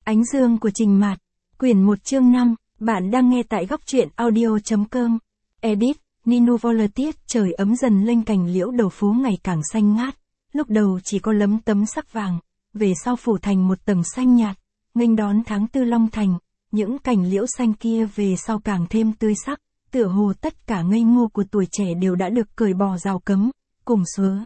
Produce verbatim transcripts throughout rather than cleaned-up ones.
Ánh dương của Trình Mạt, quyển một chương năm, bạn đang nghe tại góc truyện audio.com. Edit, Ninu Volatier. Trời ấm dần lên, cành liễu đầu phố ngày càng xanh ngát, lúc đầu chỉ có lấm tấm sắc vàng, về sau phủ thành một tầng xanh nhạt, nghênh đón tháng tư Long Thành, những cành liễu xanh kia về sau càng thêm tươi sắc, tựa hồ tất cả ngây ngô của tuổi trẻ đều đã được cởi bỏ rào cấm, cùng xứa.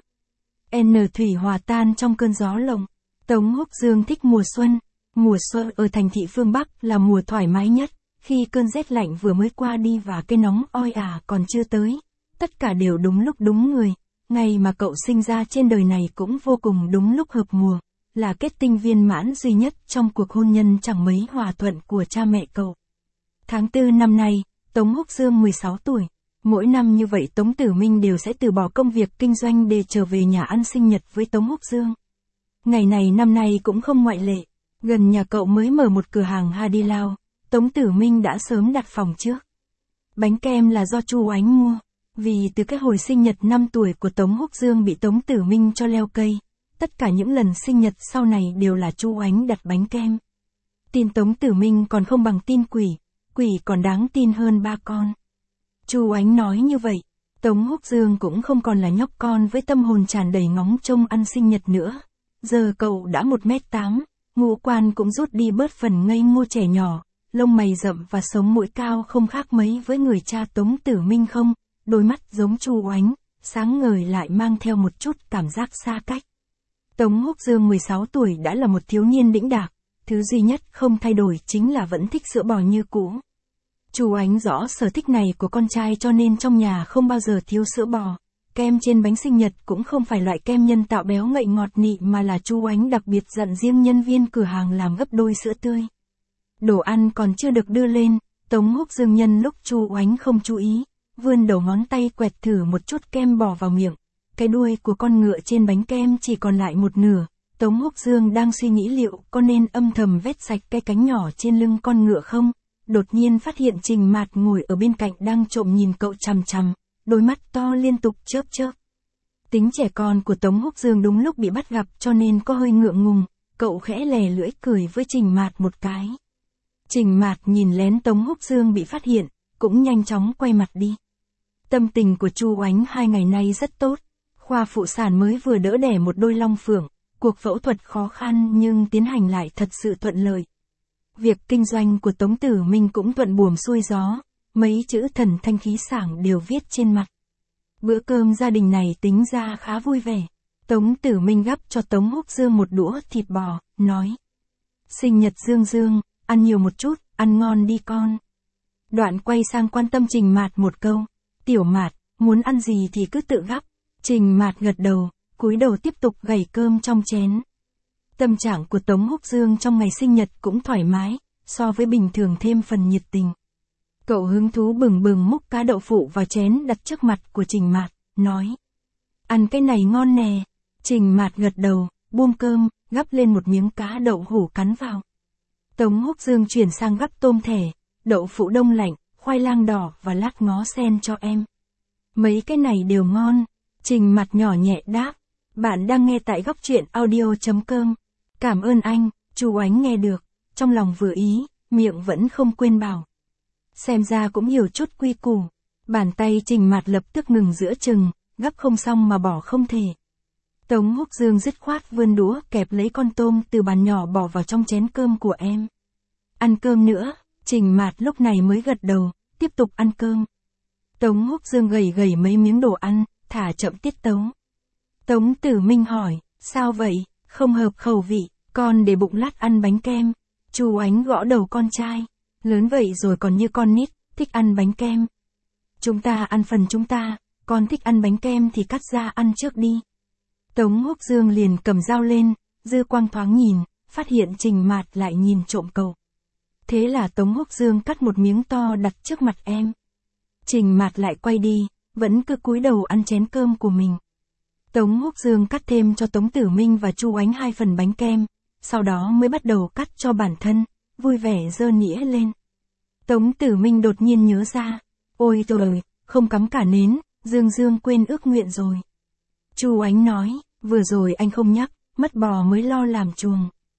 N thủy hòa tan trong cơn gió lộng. Tống Húc Dương thích mùa xuân. Mùa xuân ở thành thị phương Bắc là mùa thoải mái nhất, khi cơn rét lạnh vừa mới qua đi và cái nóng oi ả còn chưa tới. Tất cả đều đúng lúc đúng người, ngày mà cậu sinh ra trên đời này cũng vô cùng đúng lúc hợp mùa, là kết tinh viên mãn duy nhất trong cuộc hôn nhân chẳng mấy hòa thuận của cha mẹ cậu. Tháng tư năm nay, Tống Húc Dương mười sáu tuổi. Mỗi năm như vậy Tống Tử Minh đều sẽ từ bỏ công việc kinh doanh để trở về nhà ăn sinh nhật với Tống Húc Dương. Ngày này năm nay cũng không ngoại lệ. Gần nhà cậu mới mở một cửa hàng Hadi Lao, Tống Tử Minh đã sớm đặt phòng trước. Bánh kem là do Chu Oánh mua, vì từ cái hồi sinh nhật năm tuổi của Tống Húc Dương bị Tống Tử Minh cho leo cây, tất cả những lần sinh nhật sau này đều là Chu Oánh đặt bánh kem. Tin Tống Tử Minh còn không bằng tin quỷ, quỷ còn đáng tin hơn ba con. Chu Oánh nói như vậy, Tống Húc Dương cũng không còn là nhóc con với tâm hồn tràn đầy ngóng trông ăn sinh nhật nữa. Giờ cậu đã một mét tám, ngũ quan cũng rút đi bớt phần ngây ngô trẻ nhỏ, lông mày rậm và sống mũi cao không khác mấy với người cha Tống Tử Minh không, đôi mắt giống Chu Oánh, sáng ngời lại mang theo một chút cảm giác xa cách. Tống Húc Dương mười sáu tuổi đã là một thiếu niên đĩnh đạc, thứ duy nhất không thay đổi chính là vẫn thích sữa bò như cũ. Chu Oánh rõ sở thích này của con trai cho nên trong nhà không bao giờ thiếu sữa bò. Kem trên bánh sinh nhật cũng không phải loại kem nhân tạo béo ngậy ngọt nị mà là Chu Oánh đặc biệt dặn riêng nhân viên cửa hàng làm gấp đôi sữa tươi. Đồ ăn còn chưa được đưa lên, Tống Húc Dương nhân lúc Chu Oánh không chú ý, vươn đầu ngón tay quẹt thử một chút kem bỏ vào miệng. Cái đuôi của con ngựa trên bánh kem chỉ còn lại một nửa. Tống Húc Dương đang suy nghĩ liệu có nên âm thầm vét sạch cái cánh nhỏ trên lưng con ngựa không. Đột nhiên phát hiện Trình Mạt ngồi ở bên cạnh đang trộm nhìn cậu chằm chằm, đôi mắt to liên tục chớp chớp. Tính trẻ con của Tống Húc Dương đúng lúc bị bắt gặp cho nên có hơi ngượng ngùng, cậu khẽ lè lưỡi cười với Trình Mạt một cái. Trình Mạt nhìn lén Tống Húc Dương bị phát hiện, cũng nhanh chóng quay mặt đi. Tâm tình của Chu Oánh hai ngày nay rất tốt, khoa phụ sản mới vừa đỡ đẻ một đôi long phượng, cuộc phẫu thuật khó khăn nhưng tiến hành lại thật sự thuận lợi. Việc kinh doanh của Tống Tử Minh cũng thuận buồm xuôi gió, mấy chữ thần thanh khí sảng đều viết trên mặt. Bữa cơm gia đình này tính ra khá vui vẻ. Tống Tử Minh gắp cho Tống Húc Dương một đũa thịt bò, nói: "Sinh nhật Dương Dương, ăn nhiều một chút, ăn ngon đi con." Đoạn quay sang quan tâm Trình Mạt một câu: "Tiểu Mạt, muốn ăn gì thì cứ tự gắp." Trình Mạt gật đầu, cúi đầu tiếp tục gảy cơm trong chén. Tâm trạng của Tống Húc Dương trong ngày sinh nhật cũng thoải mái, so với bình thường thêm phần nhiệt tình. Cậu hứng thú bừng bừng múc cá đậu phụ vào chén đặt trước mặt của Trình Mạt, nói: "Ăn cái này ngon nè." Trình Mạt gật đầu, buông cơm, gắp lên một miếng cá đậu hủ cắn vào. Tống Húc Dương chuyển sang gắp tôm thẻ, đậu phụ đông lạnh, khoai lang đỏ và lát ngó sen cho em. "Mấy cái này đều ngon." Trình Mạt nhỏ nhẹ đáp. Bạn đang nghe tại góc truyện audio.com. "Cảm ơn anh." Chu Oánh nghe được, trong lòng vừa ý, miệng vẫn không quên bảo: "Xem ra cũng hiểu chút quy củ." Bàn tay Trình Mạt lập tức ngừng giữa chừng, gắp không xong mà bỏ không thể. Tống Húc Dương dứt khoát vươn đũa kẹp lấy con tôm từ bàn nhỏ bỏ vào trong chén cơm của em. "Ăn cơm nữa." Trình Mạt lúc này mới gật đầu, tiếp tục ăn cơm. Tống Húc Dương gầy gầy mấy miếng đồ ăn, thả chậm tiết tấu. Tống Tử Minh hỏi: "Sao vậy, không hợp khẩu vị, con để bụng lát ăn bánh kem." Chu Oánh gõ đầu con trai: "Lớn vậy rồi còn như con nít, thích ăn bánh kem. Chúng ta ăn phần chúng ta, con thích ăn bánh kem thì cắt ra ăn trước đi." Tống Húc Dương liền cầm dao lên, dư quang thoáng nhìn, phát hiện Trình Mạt lại nhìn trộm cậu. Thế là Tống Húc Dương cắt một miếng to đặt trước mặt em. Trình Mạt lại quay đi, vẫn cứ cúi đầu ăn chén cơm của mình. Tống Húc Dương cắt thêm cho Tống Tử Minh và Chu Oánh hai phần bánh kem, sau đó mới bắt đầu cắt cho bản thân, vui vẻ giơ nĩa lên. Tống Tử Minh đột nhiên nhớ ra: "Ôi trời, không cắm cả nến, Dương Dương quên ước nguyện rồi." Chu Oánh nói: "Vừa rồi anh không nhắc, mất bò mới lo làm chuồng."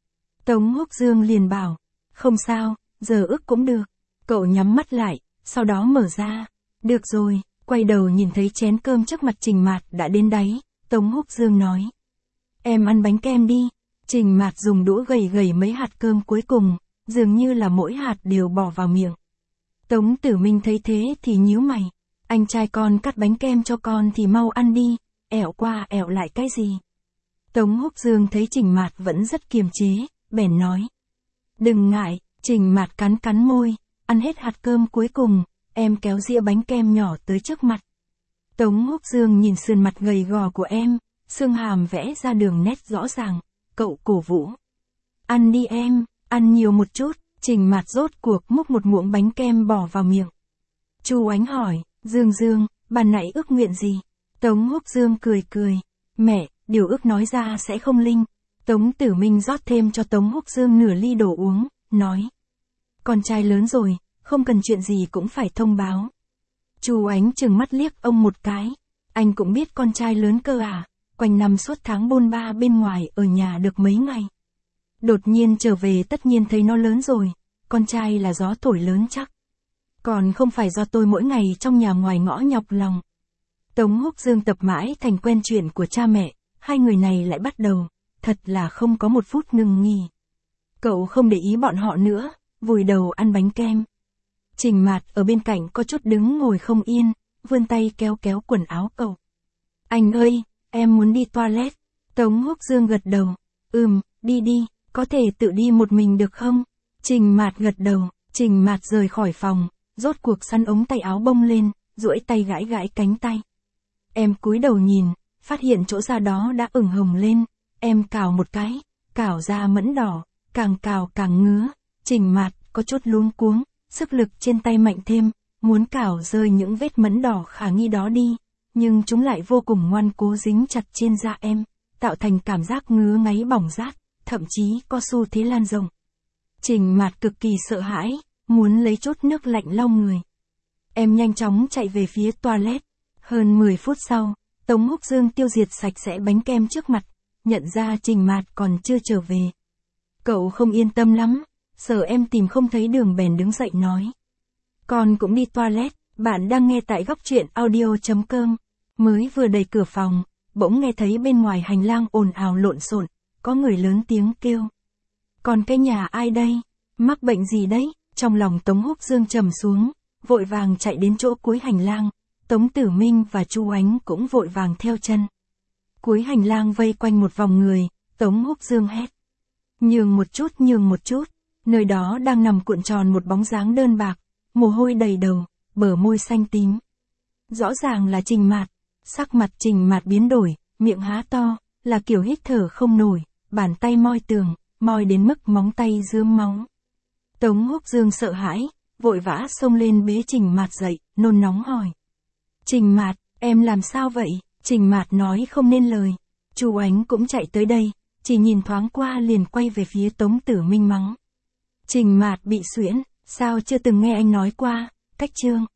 Tống Húc Dương liền bảo, không sao, giờ ức cũng được. Cậu nhắm mắt lại, sau đó mở ra. Được rồi, quay đầu nhìn thấy chén cơm trước mặt Trình Mạt đã đến đáy, Tống Húc Dương nói. Em ăn bánh kem đi. Trình Mạt dùng đũa gầy gầy mấy hạt cơm cuối cùng, dường như là mỗi hạt đều bỏ vào miệng. Tống Tử Minh thấy thế thì nhíu mày. Anh trai con cắt bánh kem cho con thì mau ăn đi, ẻo qua ẻo lại cái gì. Tống Húc Dương thấy Trình Mạt vẫn rất kiềm chế, bèn nói. Đừng ngại, Trình Mạt cắn cắn môi, ăn hết hạt cơm cuối cùng, em kéo dĩa bánh kem nhỏ tới trước mặt. Tống Húc Dương nhìn sườn mặt gầy gò của em, xương hàm vẽ ra đường nét rõ ràng, cậu cổ vũ. Ăn đi em, ăn nhiều một chút. Trình Mạt rốt cuộc múc một muỗng bánh kem bỏ vào miệng. Chu Ánh hỏi, Dương Dương, bà nãy ước nguyện gì? Tống Húc Dương cười cười, mẹ, điều ước nói ra sẽ không linh. Tống Tử Minh rót thêm cho Tống Húc Dương nửa ly đồ uống, nói. Con trai lớn rồi, không cần chuyện gì cũng phải thông báo. Chu Ánh trừng mắt liếc ông một cái, anh cũng biết con trai lớn cơ à, quanh năm suốt tháng bôn ba bên ngoài ở nhà được mấy ngày. Đột nhiên trở về tất nhiên thấy nó lớn rồi, con trai là gió thổi lớn chắc. Còn không phải do tôi mỗi ngày trong nhà ngoài ngõ nhọc lòng. Tống Húc Dương tập mãi thành quen chuyện của cha mẹ, hai người này lại bắt đầu, thật là không có một phút ngừng nghỉ. Cậu không để ý bọn họ nữa, vùi đầu ăn bánh kem. Trình Mạt ở bên cạnh có chút đứng ngồi không yên, vươn tay kéo kéo quần áo cậu. Anh ơi, em muốn đi toilet. Tống Húc Dương gật đầu, ừm, đi đi. Có thể tự đi một mình được không? Trình Mạt gật đầu, Trình Mạt rời khỏi phòng, rốt cuộc sắn ống tay áo bông lên, duỗi tay gãi gãi cánh tay. Em cúi đầu nhìn, phát hiện chỗ da đó đã ửng hồng lên, em cào một cái, cào da mẫn đỏ, càng cào càng ngứa. Trình Mạt có chút luống cuống, sức lực trên tay mạnh thêm, muốn cào rơi những vết mẫn đỏ khả nghi đó đi, nhưng chúng lại vô cùng ngoan cố dính chặt trên da em, tạo thành cảm giác ngứa ngáy bỏng rát. Thậm chí có xu thế lan rộng. Trình Mạt cực kỳ sợ hãi, muốn lấy chút nước lạnh lau người. Em nhanh chóng chạy về phía toilet. Hơn mười phút sau, Tống Húc Dương tiêu diệt sạch sẽ bánh kem trước mặt, nhận ra Trình Mạt còn chưa trở về. Cậu không yên tâm lắm, sợ em tìm không thấy đường bèn đứng dậy nói. Con cũng đi toilet, bạn đang nghe tại góc truyện audio chấm com. Mới vừa đẩy cửa phòng, bỗng nghe thấy bên ngoài hành lang ồn ào lộn xộn. Có người lớn tiếng kêu. Còn cái nhà ai đây? Mắc bệnh gì đấy? Trong lòng Tống Húc Dương trầm xuống, vội vàng chạy đến chỗ cuối hành lang. Tống Tử Minh và Chu Ánh cũng vội vàng theo chân. Cuối hành lang vây quanh một vòng người, Tống Húc Dương hét. Nhường một chút, nhường một chút. Nơi đó đang nằm cuộn tròn một bóng dáng đơn bạc, mồ hôi đầy đầu, bờ môi xanh tím. Rõ ràng là Trình Mạt. Sắc mặt Trình Mạt biến đổi, miệng há to, là kiểu hít thở không nổi. Bàn tay moi tường, moi đến mức móng tay rướm máu. Tống Húc Dương sợ hãi, vội vã xông lên bế Trình Mạt dậy, nôn nóng hỏi. Trình Mạt, em làm sao vậy? Trình Mạt nói không nên lời. Chu Ánh cũng chạy tới đây, chỉ nhìn thoáng qua liền quay về phía Tống Tử Minh mắng. Trình Mạt bị suyễn, sao chưa từng nghe anh nói qua, cách chương.